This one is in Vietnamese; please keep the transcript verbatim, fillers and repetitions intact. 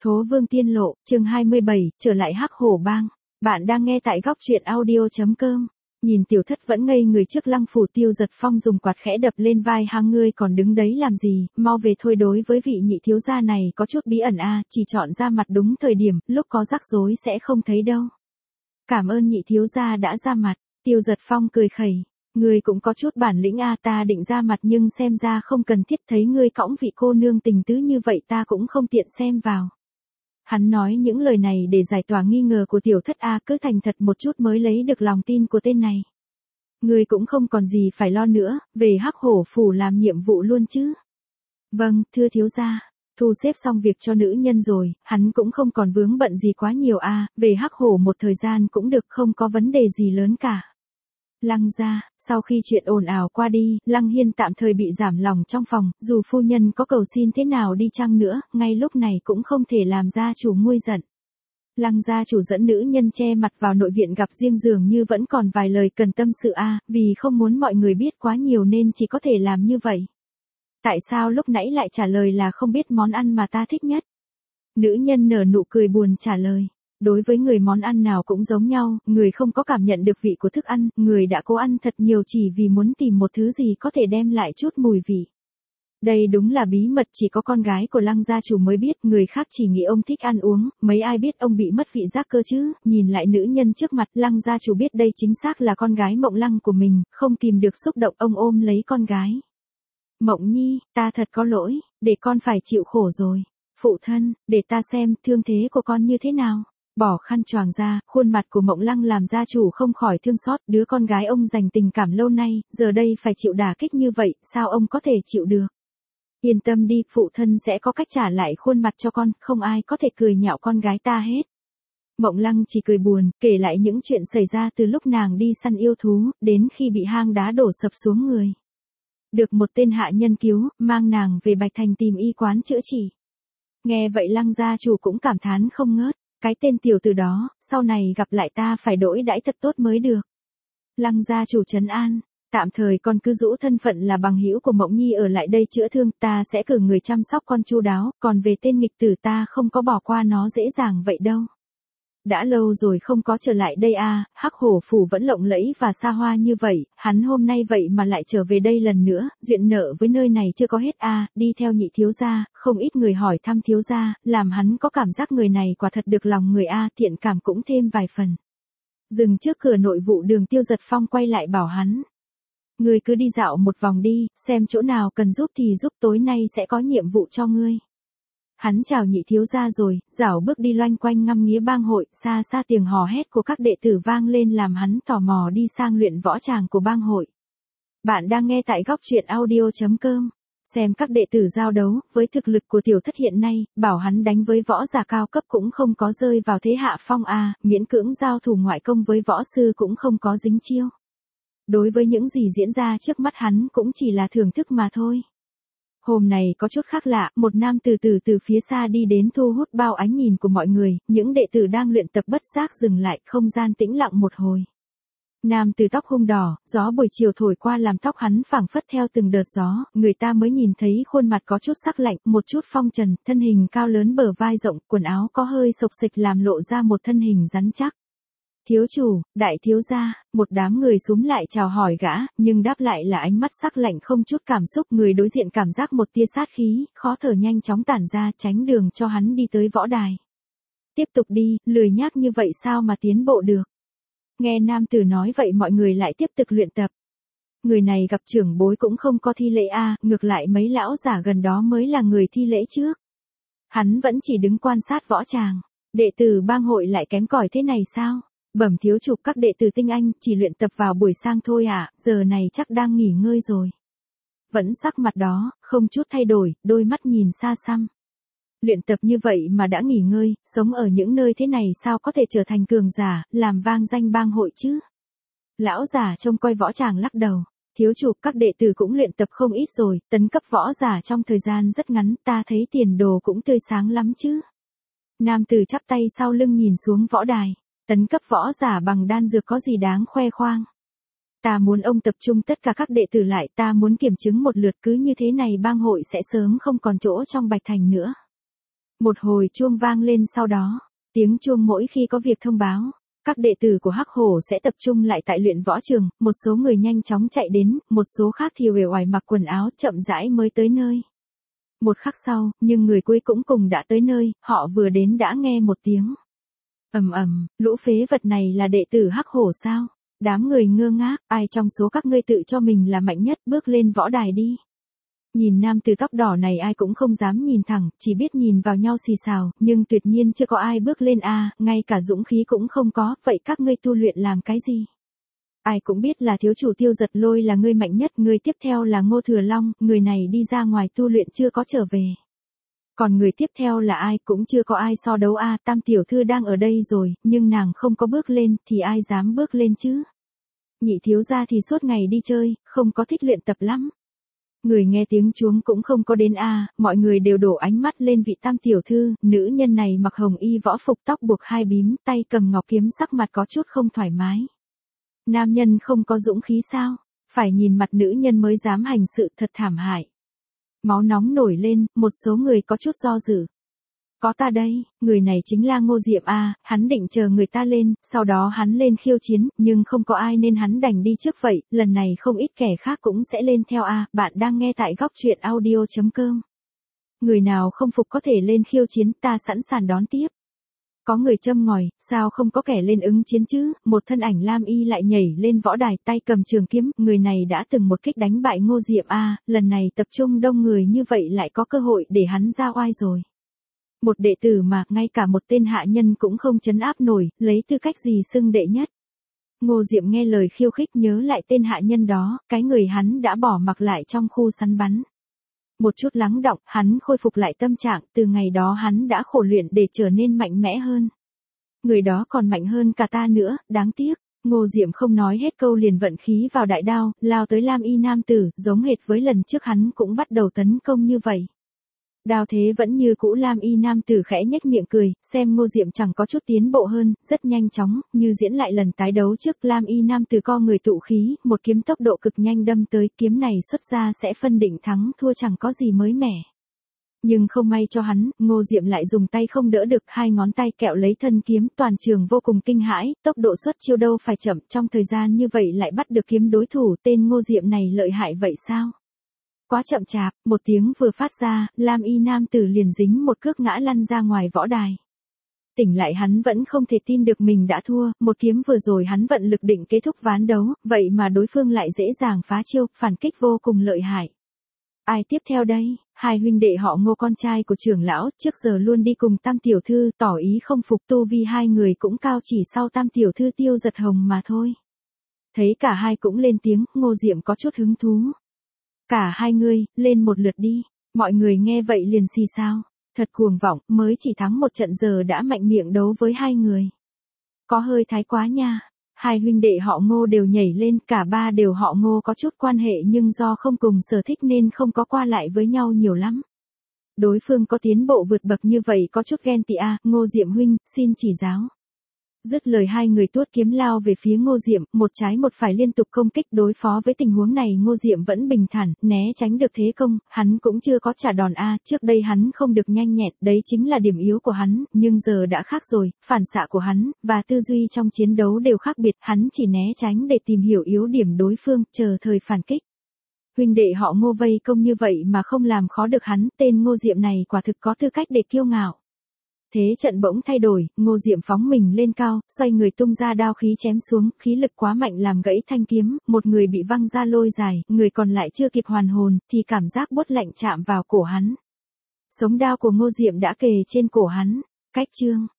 Thố Vương Tiên Lộ, chương hai mươi bảy, trở lại Hắc Hổ Bang. Bạn đang nghe tại góc truyện audio.com. Nhìn Tiểu Thất vẫn ngây người trước Lăng Phủ, Tiêu Giật Phong dùng quạt khẽ đập lên vai hang, ngươi còn đứng đấy làm gì, mau về thôi. Đối với vị nhị thiếu gia này có chút bí ẩn a, chỉ chọn ra mặt đúng thời điểm, lúc có rắc rối sẽ không thấy đâu. Cảm ơn nhị thiếu gia đã ra mặt. Tiêu Giật Phong cười khẩy. Ngươi cũng có chút bản lĩnh a, ta định ra mặt nhưng xem ra không cần thiết, thấy ngươi cõng vị cô nương tình tứ như vậy ta cũng không tiện xem vào. Hắn nói những lời này để giải tỏa nghi ngờ của Tiểu Thất a, cứ thành thật một chút mới lấy được lòng tin của tên này. Ngươi cũng không còn gì phải lo nữa, về Hắc Hổ phủ làm nhiệm vụ luôn chứ? Vâng, thưa thiếu gia. Thu xếp xong việc cho nữ nhân rồi, hắn cũng không còn vướng bận gì quá nhiều a, về Hắc Hổ một thời gian cũng được, không có vấn đề gì lớn cả. Lăng gia, sau khi chuyện ồn ào qua đi, Lăng Hiên tạm thời bị giảm lòng trong phòng, dù phu nhân có cầu xin thế nào đi chăng nữa, ngay lúc này cũng không thể làm gia chủ nguôi giận. Lăng gia chủ dẫn nữ nhân che mặt vào nội viện gặp riêng, dường như vẫn còn vài lời cần tâm sự a, vì không muốn mọi người biết quá nhiều nên chỉ có thể làm như vậy. Tại sao lúc nãy lại trả lời là không biết món ăn mà ta thích nhất? Nữ nhân nở nụ cười buồn trả lời. Đối với người món ăn nào cũng giống nhau, người không có cảm nhận được vị của thức ăn, người đã cố ăn thật nhiều chỉ vì muốn tìm một thứ gì có thể đem lại chút mùi vị. Đây đúng là bí mật chỉ có con gái của Lăng gia chủ mới biết, người khác chỉ nghĩ ông thích ăn uống, mấy ai biết ông bị mất vị giác cơ chứ. Nhìn lại nữ nhân trước mặt, Lăng gia chủ biết đây chính xác là con gái Mộng Lăng của mình, không kìm được xúc động, ông ôm lấy con gái. Mộng Nhi, ta thật có lỗi, để con phải chịu khổ rồi. Phụ thân, để ta xem thương thế của con như thế nào. Bỏ khăn choàng ra, khuôn mặt của Mộng Lăng làm gia chủ không khỏi thương xót, đứa con gái ông dành tình cảm lâu nay, giờ đây phải chịu đả kích như vậy, sao ông có thể chịu được? Yên tâm đi, phụ thân sẽ có cách trả lại khuôn mặt cho con, không ai có thể cười nhạo con gái ta hết. Mộng Lăng chỉ cười buồn, kể lại những chuyện xảy ra từ lúc nàng đi săn yêu thú, đến khi bị hang đá đổ sập xuống người. Được một tên hạ nhân cứu, mang nàng về Bạch Thành tìm y quán chữa trị. Nghe vậy Lăng gia chủ cũng cảm thán không ngớt. Cái tên tiểu tử đó, sau này gặp lại ta phải đối đãi thật tốt mới được. Lăng gia chủ trấn an, tạm thời con cứ giữ thân phận là bằng hữu của Mộng Nhi ở lại đây chữa thương, ta sẽ cử người chăm sóc con chu đáo, còn về tên nghịch tử ta không có bỏ qua nó dễ dàng vậy đâu. Đã lâu rồi không có trở lại đây a, Hắc Hổ phủ vẫn lộng lẫy và xa hoa như vậy, hắn hôm nay vậy mà lại trở về đây lần nữa, duyện nợ với nơi này chưa có hết a, đi theo nhị thiếu gia, không ít người hỏi thăm thiếu gia, làm hắn có cảm giác người này quả thật được lòng người a, thiện cảm cũng thêm vài phần. Dừng trước cửa nội vụ đường, Tiêu Giật Phong quay lại bảo hắn. Ngươi cứ đi dạo một vòng đi, xem chỗ nào cần giúp thì giúp, tối nay sẽ có nhiệm vụ cho ngươi. Hắn chào nhị thiếu gia rồi, dảo bước đi loanh quanh ngắm nghía bang hội, xa xa tiếng hò hét của các đệ tử vang lên làm hắn tò mò đi sang luyện võ tràng của bang hội. Bạn đang nghe tại góc truyện audio.com. Xem các đệ tử giao đấu, với thực lực của Tiểu Thất hiện nay, bảo hắn đánh với võ giả cao cấp cũng không có rơi vào thế hạ phong a, miễn cưỡng giao thủ ngoại công với võ sư cũng không có dính chiêu. Đối với những gì diễn ra trước mắt hắn cũng chỉ là thưởng thức mà thôi. Hôm này có chút khác lạ, một nam từ từ từ phía xa đi đến thu hút bao ánh nhìn của mọi người, những đệ tử đang luyện tập bất giác dừng lại, không gian tĩnh lặng một hồi. Nam từ tóc hung đỏ, gió buổi chiều thổi qua làm tóc hắn phảng phất theo từng đợt gió, người ta mới nhìn thấy khuôn mặt có chút sắc lạnh, một chút phong trần, thân hình cao lớn, bờ vai rộng, quần áo có hơi xộc xệch làm lộ ra một thân hình rắn chắc. Thiếu chủ, đại thiếu gia, một đám người xúm lại chào hỏi gã, nhưng đáp lại là ánh mắt sắc lạnh không chút cảm xúc, người đối diện cảm giác một tia sát khí, khó thở nhanh chóng tản ra, tránh đường cho hắn đi tới võ đài. Tiếp tục đi, lười nhác như vậy sao mà tiến bộ được. Nghe nam tử nói vậy mọi người lại tiếp tục luyện tập. Người này gặp trưởng bối cũng không có thi lễ a, ngược lại mấy lão giả gần đó mới là người thi lễ trước. Hắn vẫn chỉ đứng quan sát võ tràng, đệ tử bang hội lại kém cỏi thế này sao? Bẩm thiếu chủ, các đệ tử tinh anh chỉ luyện tập vào buổi sang thôi ạ, à, giờ này chắc đang nghỉ ngơi rồi. Vẫn sắc mặt đó, không chút thay đổi, đôi mắt nhìn xa xăm. Luyện tập như vậy mà đã nghỉ ngơi, sống ở những nơi thế này sao có thể trở thành cường giả, làm vang danh bang hội chứ? Lão giả trông coi võ tràng lắc đầu. Thiếu chủ, các đệ tử cũng luyện tập không ít rồi, tấn cấp võ giả trong thời gian rất ngắn, ta thấy tiền đồ cũng tươi sáng lắm chứ. Nam tử chắp tay sau lưng nhìn xuống võ đài. Tấn cấp võ giả bằng đan dược có gì đáng khoe khoang. Ta muốn ông tập trung tất cả các đệ tử lại, ta muốn kiểm chứng một lượt, cứ như thế này bang hội sẽ sớm không còn chỗ trong Bạch Thành nữa. Một hồi chuông vang lên sau đó, tiếng chuông mỗi khi có việc thông báo, các đệ tử của Hắc Hổ sẽ tập trung lại tại luyện võ trường, một số người nhanh chóng chạy đến, một số khác thì uể oải mặc quần áo chậm rãi mới tới nơi. Một khắc sau, nhưng người cuối cũng cùng đã tới nơi, họ vừa đến đã nghe một tiếng ầm ầm, lũ phế vật này là đệ tử Hắc Hổ sao? Đám người ngơ ngác, ai trong số các ngươi tự cho mình là mạnh nhất bước lên võ đài đi. Nhìn nam tử tóc đỏ này ai cũng không dám nhìn thẳng, chỉ biết nhìn vào nhau xì xào, nhưng tuyệt nhiên chưa có ai bước lên a, ngay cả dũng khí cũng không có, vậy các ngươi tu luyện làm cái gì? Ai cũng biết là thiếu chủ Tiêu Giật Lôi là người mạnh nhất, người tiếp theo là Ngô Thừa Long, người này đi ra ngoài tu luyện chưa có trở về. Còn người tiếp theo là ai cũng chưa có ai so đấu a, Tam tiểu thư đang ở đây rồi, nhưng nàng không có bước lên, thì ai dám bước lên chứ? Nhị thiếu gia thì suốt ngày đi chơi, không có thích luyện tập lắm. Người nghe tiếng chuông cũng không có đến a, mọi người đều đổ ánh mắt lên vị Tam tiểu thư, nữ nhân này mặc hồng y võ phục, tóc buộc hai bím, tay cầm ngọc kiếm, sắc mặt có chút không thoải mái. Nam nhân không có dũng khí sao? Phải nhìn mặt nữ nhân mới dám hành sự, thật thảm hại. Máu nóng nổi lên, một số người có chút do dự. Có ta đây, người này chính là Ngô Diệm a, hắn định chờ người ta lên, sau đó hắn lên khiêu chiến, nhưng không có ai nên hắn đành đi trước vậy, lần này không ít kẻ khác cũng sẽ lên theo a, bạn đang nghe tại góc truyện audio chấm com. Người nào không phục có thể lên khiêu chiến, ta sẵn sàng đón tiếp. Có người châm ngòi, sao không có kẻ lên ứng chiến chứ, một thân ảnh lam y lại nhảy lên võ đài, tay cầm trường kiếm, người này đã từng một kích đánh bại Ngô Diệm a, lần này tập trung đông người như vậy lại có cơ hội để hắn ra oai rồi. Một đệ tử mà, ngay cả một tên hạ nhân cũng không trấn áp nổi, lấy tư cách gì xưng đệ nhất. Ngô Diệm nghe lời khiêu khích nhớ lại tên hạ nhân đó, cái người hắn đã bỏ mặc lại trong khu săn bắn. Một chút lắng đọng, hắn khôi phục lại tâm trạng, từ ngày đó hắn đã khổ luyện để trở nên mạnh mẽ hơn. Người đó còn mạnh hơn cả ta nữa, đáng tiếc. Ngô Diệm không nói hết câu liền vận khí vào đại đao, lao tới lam y nam tử, giống hệt với lần trước hắn cũng bắt đầu tấn công như vậy. Đao thế vẫn như cũ, lam y nam tử khẽ nhếch miệng cười, xem Ngô Diệm chẳng có chút tiến bộ hơn, rất nhanh chóng, như diễn lại lần tái đấu trước, lam y nam tử co người tụ khí, một kiếm tốc độ cực nhanh đâm tới, kiếm này xuất ra sẽ phân định thắng thua chẳng có gì mới mẻ. Nhưng không may cho hắn, Ngô Diệm lại dùng tay không đỡ được, hai ngón tay kẹo lấy thân kiếm, toàn trường vô cùng kinh hãi, tốc độ xuất chiêu đâu phải chậm, trong thời gian như vậy lại bắt được kiếm đối thủ, tên Ngô Diệm này lợi hại vậy sao? Quá chậm chạp, một tiếng vừa phát ra, lam y nam tử liền dính một cước ngã lăn ra ngoài võ đài. Tỉnh lại hắn vẫn không thể tin được mình đã thua, một kiếm vừa rồi hắn vận lực định kết thúc ván đấu, vậy mà đối phương lại dễ dàng phá chiêu, phản kích vô cùng lợi hại. Ai tiếp theo đây? Hai huynh đệ họ Ngô con trai của trưởng lão, trước giờ luôn đi cùng Tam tiểu thư, tỏ ý không phục, tu vi hai người cũng cao chỉ sau Tam tiểu thư Tiêu Giật Hồng mà thôi. Thấy cả hai cũng lên tiếng, Ngô Diệm có chút hứng thú. Cả hai ngươi, lên một lượt đi. Mọi người nghe vậy liền xì xao. Thật cuồng vọng, mới chỉ thắng một trận giờ đã mạnh miệng đấu với hai người. Có hơi thái quá nha. Hai huynh đệ họ Ngô đều nhảy lên, cả ba đều họ Ngô có chút quan hệ nhưng do không cùng sở thích nên không có qua lại với nhau nhiều lắm. Đối phương có tiến bộ vượt bậc như vậy có chút ghen tị a, Ngô Diệm huynh, xin chỉ giáo. Dứt lời hai người tuốt kiếm lao về phía Ngô Diệm, một trái một phải liên tục công kích, đối phó với tình huống này Ngô Diệm vẫn bình thản, né tránh được thế công, hắn cũng chưa có trả đòn a, trước đây hắn không được nhanh nhẹn, đấy chính là điểm yếu của hắn, nhưng giờ đã khác rồi, phản xạ của hắn và tư duy trong chiến đấu đều khác biệt, hắn chỉ né tránh để tìm hiểu yếu điểm đối phương, chờ thời phản kích. Huynh đệ họ Ngô vây công như vậy mà không làm khó được hắn, tên Ngô Diệm này quả thực có tư cách để kiêu ngạo. Thế trận bỗng thay đổi, Ngô Diệm phóng mình lên cao, xoay người tung ra đao khí chém xuống, khí lực quá mạnh làm gãy thanh kiếm, một người bị văng ra lôi dài, người còn lại chưa kịp hoàn hồn, thì cảm giác buốt lạnh chạm vào cổ hắn. Sống đao của Ngô Diệm đã kề trên cổ hắn. Cách chương.